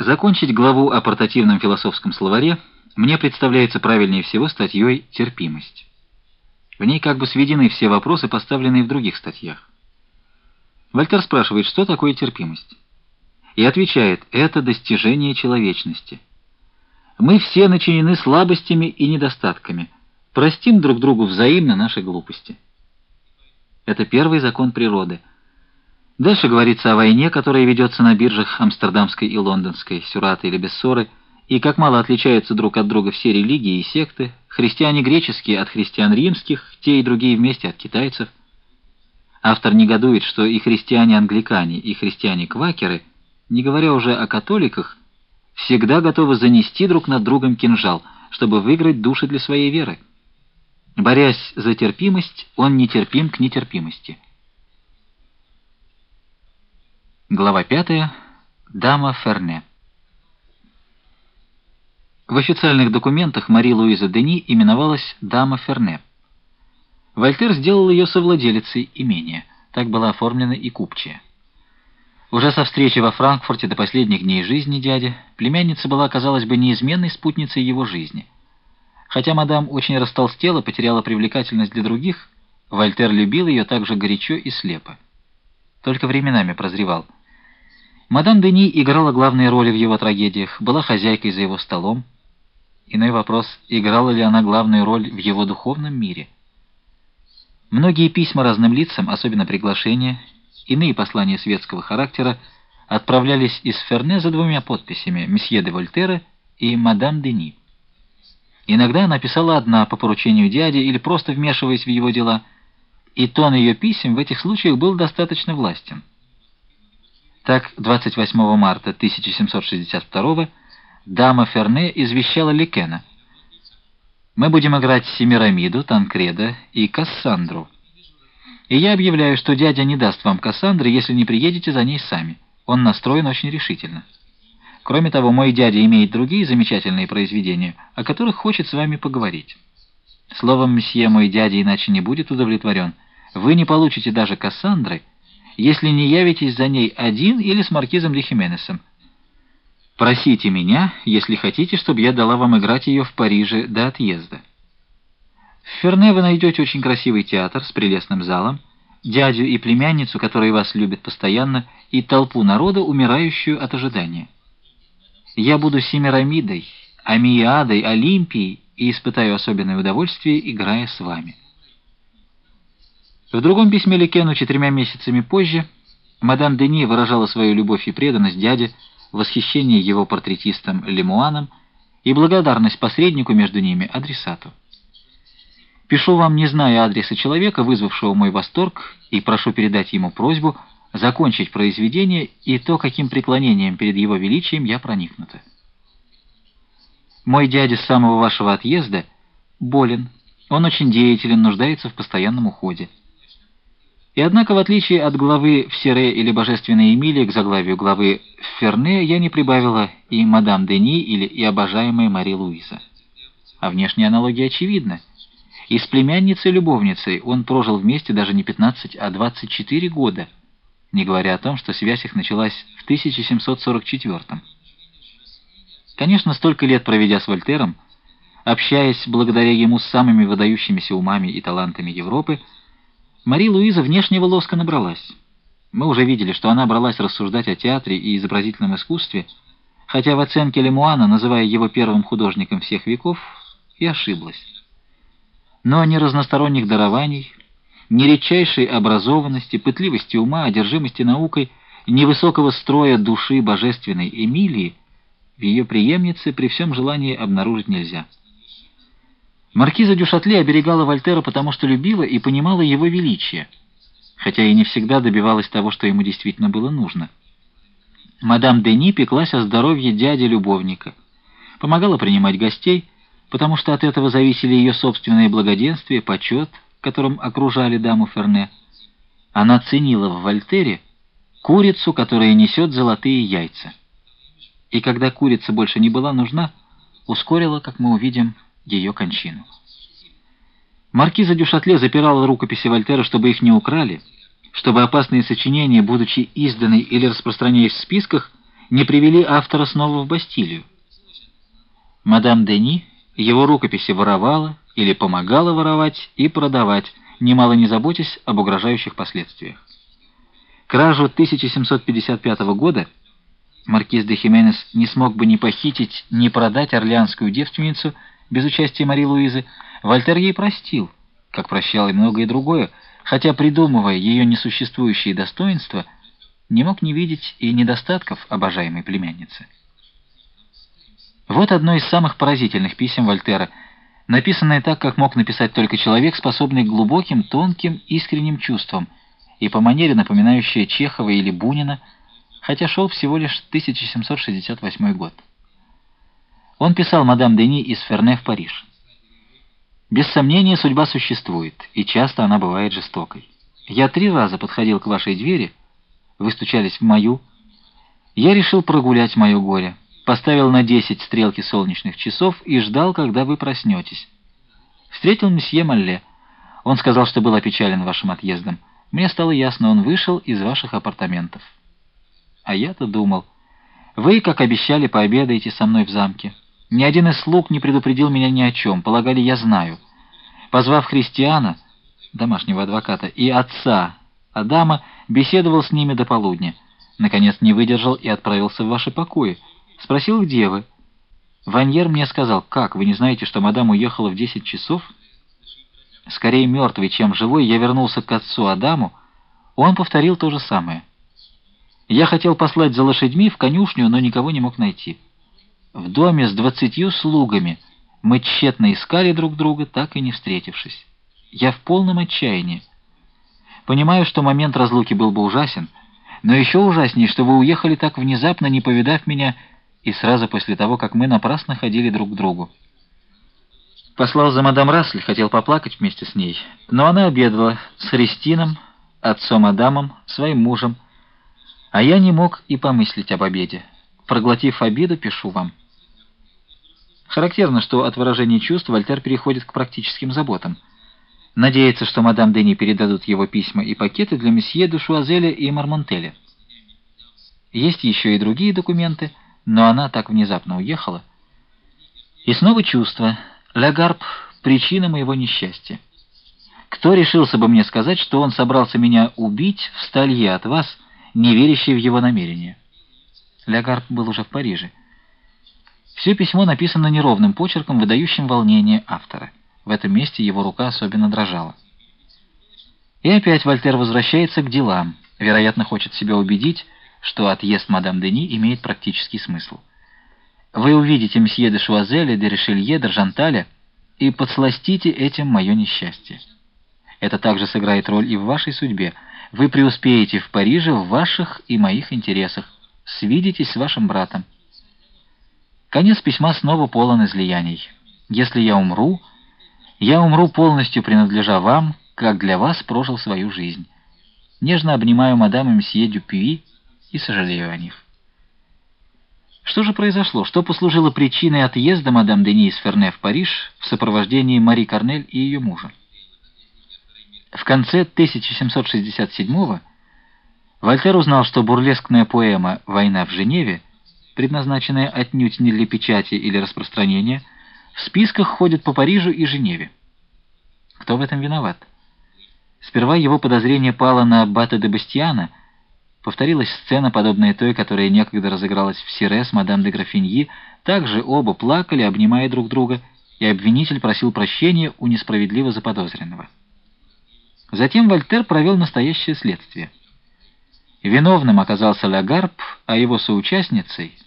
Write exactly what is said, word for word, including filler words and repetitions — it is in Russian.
Закончить главу о портативном философском словаре мне представляется правильнее всего статьей «Терпимость». В ней как бы сведены все вопросы, поставленные в других статьях. Вольтер спрашивает, что такое терпимость? И отвечает, это достижение человечности. Мы все начинены слабостями и недостатками. Простим друг другу взаимно наши глупости. Это первый закон природы. Дальше говорится о войне, которая ведется на биржах Амстердамской и Лондонской, Сюраты или Бессоры, и как мало отличаются друг от друга все религии и секты, христиане греческие от христиан римских, те и другие вместе от китайцев. Автор негодует, что и христиане-англикане, и христиане-квакеры, не говоря уже о католиках, всегда готовы занести друг над другом кинжал, чтобы выиграть души для своей веры. Борясь за терпимость, он нетерпим к нетерпимости. Глава пятая. Дама Ферне. В официальных документах Мари-Луиза Дени именовалась дама Ферне. Вольтер сделал ее совладелицей имения. Так была оформлена и купчая. Уже со встречи во Франкфурте до последних дней жизни дяди племянница была, казалось бы, неизменной спутницей его жизни. Хотя мадам очень растолстела, потеряла привлекательность для других, Вольтер любил ее так же горячо и слепо. Только временами прозревал. Мадам Дени играла главные роли в его трагедиях, была хозяйкой за его столом. Иной вопрос, играла ли она главную роль в его духовном мире. Многие письма разным лицам, особенно приглашения, иные послания светского характера, отправлялись из Ферне за двумя подписями «Месье де Вольтера» и «Мадам Дени». Иногда она писала одна по поручению дяди или просто вмешиваясь в его дела, и тон ее писем в этих случаях был достаточно властен. Так, двадцать восьмого марта тысяча семьсот шестьдесят второго дама Ферне извещала Ликена: «Мы будем играть Семирамиду, Танкреда и Кассандру. И я объявляю, что дядя не даст вам Кассандры, если не приедете за ней сами. Он настроен очень решительно. Кроме того, мой дядя имеет другие замечательные произведения, о которых хочет с вами поговорить. Словом, месье, мой дядя иначе не будет удовлетворен. Вы не получите даже Кассандры, если не явитесь за ней один или с маркизом де Хименесом. Просите меня, если хотите, чтобы я дала вам играть ее в Париже до отъезда. В Ферне вы найдете очень красивый театр с прелестным залом, дядю и племянницу, которые вас любят постоянно, и толпу народа, умирающую от ожидания. Я буду Семирамидой, Амиадой, Олимпией и испытаю особенное удовольствие, играя с вами». В другом письме Ликену четырьмя месяцами позже мадам Дени выражала свою любовь и преданность дяде, восхищение его портретистом Лемуаном и благодарность посреднику между ними, адресату. «Пишу вам, не зная адреса человека, вызвавшего мой восторг, и прошу передать ему просьбу закончить произведение и то, каким преклонением перед его величием я проникнута. Мой дядя с самого вашего отъезда болен, он очень деятелен, нуждается в постоянном уходе. И однако, в отличие от главы в Сире или Божественной Эмилии к заглавию главы в Ферне, я не прибавила и мадам Дени или и обожаемая Мари-Луиза. А внешняя аналогия очевидна. И с племянницей-любовницей он прожил вместе даже не пятнадцать, а двадцать четыре года, не говоря о том, что связь их началась в тысяча семьсот сорок четвёртом. Конечно, столько лет проведя с Вольтером, общаясь благодаря ему с самыми выдающимися умами и талантами Европы, Мари-Луиза внешнего лоска набралась. Мы уже видели, что она бралась рассуждать о театре и изобразительном искусстве, хотя в оценке Лемуана, называя его первым художником всех веков, и ошиблась. Но ни разносторонних дарований, ни редчайшей образованности, пытливости ума, одержимости наукой, ни высокого строя души божественной Эмилии в ее преемнице при всем желании обнаружить нельзя. Маркиза дю Шатле оберегала Вольтера, потому что любила и понимала его величие, хотя и не всегда добивалась того, что ему действительно было нужно. Мадам Дени пеклась о здоровье дяди-любовника, помогала принимать гостей, потому что от этого зависели ее собственное благоденствие, почет, которым окружали даму Ферне. Она ценила в Вольтере курицу, которая несет золотые яйца. И когда курица больше не была нужна, ускорила, как мы увидим, ее кончину. Маркиза дю Шатле запирала рукописи Вольтера, чтобы их не украли, чтобы опасные сочинения, будучи изданы или распространяясь в списках, не привели автора снова в Бастилию. Мадам Дени его рукописи воровала или помогала воровать и продавать, немало не заботясь об угрожающих последствиях. Кражу тысяча семьсот пятьдесят пятого года маркиз де Хименес не смог бы ни похитить, ни продать орлеанскую девственницу без участия Мари Луизы. Вольтер ей простил, как прощал и многое другое, хотя, придумывая ее несуществующие достоинства, не мог не видеть и недостатков обожаемой племянницы. Вот одно из самых поразительных писем Вольтера, написанное так, как мог написать только человек, способный к глубоким, тонким, искренним чувствам, и по манере напоминающее Чехова или Бунина, хотя шел всего лишь тысяча семьсот шестьдесят восьмой год. Он писал мадам Дени из Ферне в Париж. «Без сомнения, судьба существует, и часто она бывает жестокой. Я три раза подходил к вашей двери, вы стучались в мою. Я решил прогулять мое горе, поставил на десять стрелки солнечных часов и ждал, когда вы проснетесь. Встретил месье Малле. Он сказал, что был опечален вашим отъездом. Мне стало ясно, он вышел из ваших апартаментов. А я-то думал, вы, как обещали, пообедаете со мной в замке. Ни один из слуг не предупредил меня ни о чем, полагали, я знаю. Позвав Христиана, домашнего адвоката, и отца Адама, беседовал с ними до полудня. Наконец не выдержал и отправился в ваши покои. Спросил, где вы. Ваньер мне сказал: как, вы не знаете, что мадам уехала в десять часов? Скорее мертвый, чем живой, я вернулся к отцу Адаму. Он повторил то же самое. Я хотел послать за лошадьми в конюшню, но никого не мог найти. В доме с двадцатью слугами мы тщетно искали друг друга, так и не встретившись. Я в полном отчаянии. Понимаю, что момент разлуки был бы ужасен, но еще ужаснее, что вы уехали так внезапно, не повидав меня, и сразу после того, как мы напрасно ходили друг к другу. Послал за мадам Рассель, хотел поплакать вместе с ней, но она обедала с Христином, отцом Адамом, своим мужем, а я не мог и помыслить об обеде. Проглотив обиду, пишу вам». Характерно, что от выражения чувств Вольтер переходит к практическим заботам. Надеется, что мадам Дени передадут его письма и пакеты для месье де Шуазеля и Мармонтеля. Есть еще и другие документы, но она так внезапно уехала. И снова чувство. Ля Гарб — причина моего несчастья. Кто решился бы мне сказать, что он собрался меня убить в сталье от вас, не верящий в его намерения? Ля Гарб был уже в Париже. Все письмо написано неровным почерком, выдающим волнение автора. В этом месте его рука особенно дрожала. И опять Вольтер возвращается к делам. Вероятно, хочет себя убедить, что отъезд мадам Дени имеет практический смысл. Вы увидите месье де Шуазеля, де Ришелье, де Жанталя и подсластите этим мое несчастье. Это также сыграет роль и в вашей судьбе. Вы преуспеете в Париже в ваших и моих интересах. Свидитесь с вашим братом. Конец письма снова полон излияний. Если я умру, я умру полностью принадлежа вам, как для вас прожил свою жизнь. Нежно обнимаю мадам и месье Дюпюи и сожалею о них. Что же произошло? Что послужило причиной отъезда мадам Дени из Ферне в Париж в сопровождении Мари Карнель и ее мужа? В конце тысяча семьсот шестьдесят седьмого Вольтер узнал, что бурлескная поэма «Война в Женеве», предназначенная отнюдь не для печати или распространения, в списках ходит по Парижу и Женеве. Кто в этом виноват? Сперва его подозрение пало на аббата де Бастиана. Повторилась сцена, подобная той, которая некогда разыгралась в Сире с мадам де Графиньи. Также оба плакали, обнимая друг друга, и обвинитель просил прощения у несправедливо заподозренного. Затем Вольтер провел настоящее следствие. Виновным оказался Ля Гарб, а его соучастницей